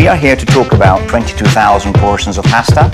We are here to talk about 22,000 portions of pasta